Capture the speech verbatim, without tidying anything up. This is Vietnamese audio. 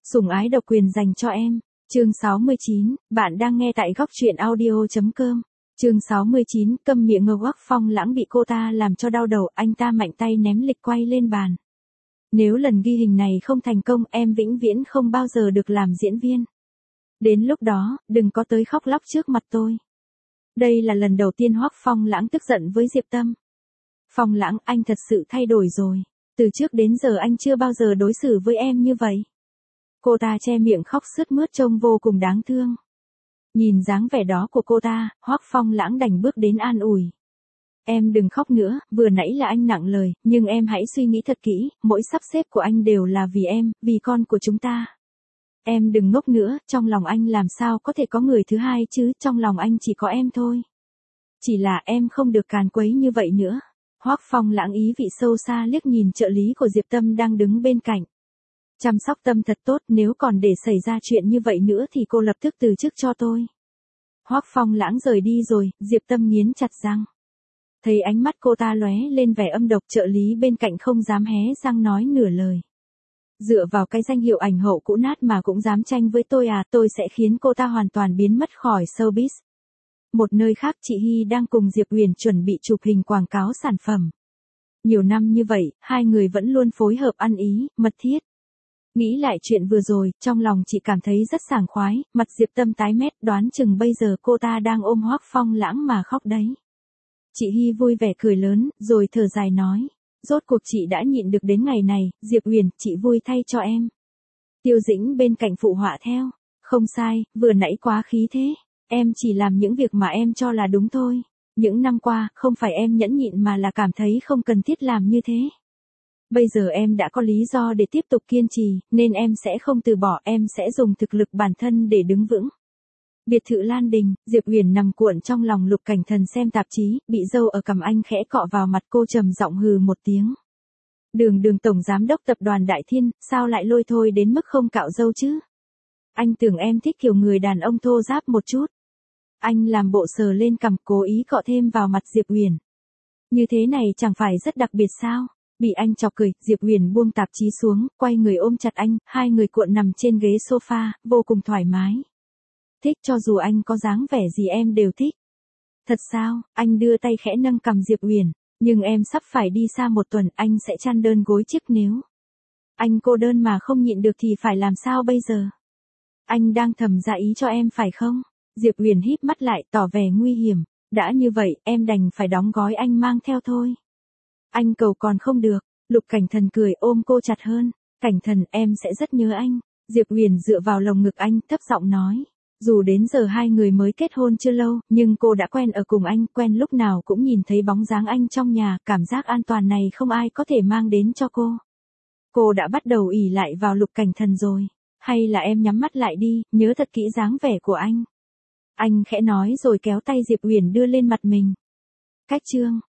Sủng ái độc quyền dành cho em. Chương sáu mươi chín, bạn đang nghe tại góc truyện audio.com. Chương sáu mươi chín, câm miệng ngơ. Hoắc Phong Lãng bị cô ta làm cho đau đầu, anh ta mạnh tay ném lịch quay lên bàn. Nếu lần ghi hình này không thành công, em vĩnh viễn không bao giờ được làm diễn viên. Đến lúc đó, đừng có tới khóc lóc trước mặt tôi. Đây là lần đầu tiên Hoắc Phong Lãng tức giận với Diệp Tâm. Phong Lãng, anh thật sự thay đổi rồi. Từ trước đến giờ anh chưa bao giờ đối xử với em như vậy. Cô ta che miệng khóc sướt mướt trông vô cùng đáng thương. Nhìn dáng vẻ đó của cô ta, Hoắc Phong Lãng đành bước đến an ủi. Em đừng khóc nữa, vừa nãy là anh nặng lời, nhưng em hãy suy nghĩ thật kỹ, mỗi sắp xếp của anh đều là vì em, vì con của chúng ta. Em đừng ngốc nữa, trong lòng anh làm sao có thể có người thứ hai chứ, trong lòng anh chỉ có em thôi. Chỉ là em không được càn quấy như vậy nữa. Hoắc Phong Lãng ý vị sâu xa liếc nhìn trợ lý của Diệp Tâm đang đứng bên cạnh. Chăm sóc Tâm thật tốt, nếu còn để xảy ra chuyện như vậy nữa thì cô lập tức từ chức cho tôi. Hoắc Phong Lãng rời đi rồi, Diệp Tâm nghiến chặt răng. Thấy ánh mắt cô ta lóe lên vẻ âm độc, trợ lý bên cạnh không dám hé răng nói nửa lời. Dựa vào cái danh hiệu ảnh hậu cũ nát mà cũng dám tranh với tôi à, tôi sẽ khiến cô ta hoàn toàn biến mất khỏi showbiz. Một nơi khác, chị Hy đang cùng Diệp Huyền chuẩn bị chụp hình quảng cáo sản phẩm. Nhiều năm như vậy, hai người vẫn luôn phối hợp ăn ý, mật thiết. Nghĩ lại chuyện vừa rồi, trong lòng chị cảm thấy rất sảng khoái, mặt Diệp Tâm tái mét, đoán chừng bây giờ cô ta đang ôm Hoắc Phong Lãng mà khóc đấy. Chị Hy vui vẻ cười lớn, rồi thở dài nói. Rốt cuộc chị đã nhịn được đến ngày này, Diệp Huyền, chị vui thay cho em. Tiêu Dĩnh bên cạnh phụ họa theo. Không sai, vừa nãy quá khí thế. Em chỉ làm những việc mà em cho là đúng thôi. Những năm qua, không phải em nhẫn nhịn mà là cảm thấy không cần thiết làm như thế. Bây giờ em đã có lý do để tiếp tục kiên trì, nên em sẽ không từ bỏ, em sẽ dùng thực lực bản thân để đứng vững. Biệt thự Lan Đình, Diệp Huyền nằm cuộn trong lòng Lục Cảnh Thần xem tạp chí, bị dâu ở cằm anh khẽ cọ vào mặt, cô trầm giọng hừ một tiếng. Đường Đường tổng giám đốc tập đoàn Đại Thiên, sao lại lôi thôi đến mức không cạo dâu chứ? Anh tưởng em thích kiểu người đàn ông thô ráp một chút. Anh làm bộ sờ lên cằm, cố ý cọ thêm vào mặt Diệp Huyền. Như thế này chẳng phải rất đặc biệt sao? Bị anh chọc cười, Diệp Huyền buông tạp chí xuống, quay người ôm chặt anh, hai người cuộn nằm trên ghế sofa, vô cùng thoải mái. Thích, cho dù anh có dáng vẻ gì em đều thích. Thật sao? Anh đưa tay khẽ nâng cằm Diệp Huyền. Nhưng em sắp phải đi xa một tuần, anh sẽ chăn đơn gối chiếc nếu. Anh cô đơn mà không nhịn được thì phải làm sao bây giờ? Anh đang thầm dạ ý cho em phải không? Diệp Huyền híp mắt lại, tỏ vẻ nguy hiểm. Đã như vậy, em đành phải đóng gói anh mang theo thôi. Anh cầu còn không được. Lục Cảnh Thần cười, ôm cô chặt hơn. Cảnh Thần, em sẽ rất nhớ anh. Diệp Huyền dựa vào lồng ngực anh, thấp giọng nói. Dù đến giờ hai người mới kết hôn chưa lâu, nhưng cô đã quen ở cùng anh, quen lúc nào cũng nhìn thấy bóng dáng anh trong nhà, cảm giác an toàn này không ai có thể mang đến cho cô. Cô đã bắt đầu ỷ lại vào Lục Cảnh Thần rồi. Hay là em nhắm mắt lại đi, nhớ thật kỹ dáng vẻ của anh. Anh khẽ nói rồi kéo tay Diệp Huyền đưa lên mặt mình. Cách chương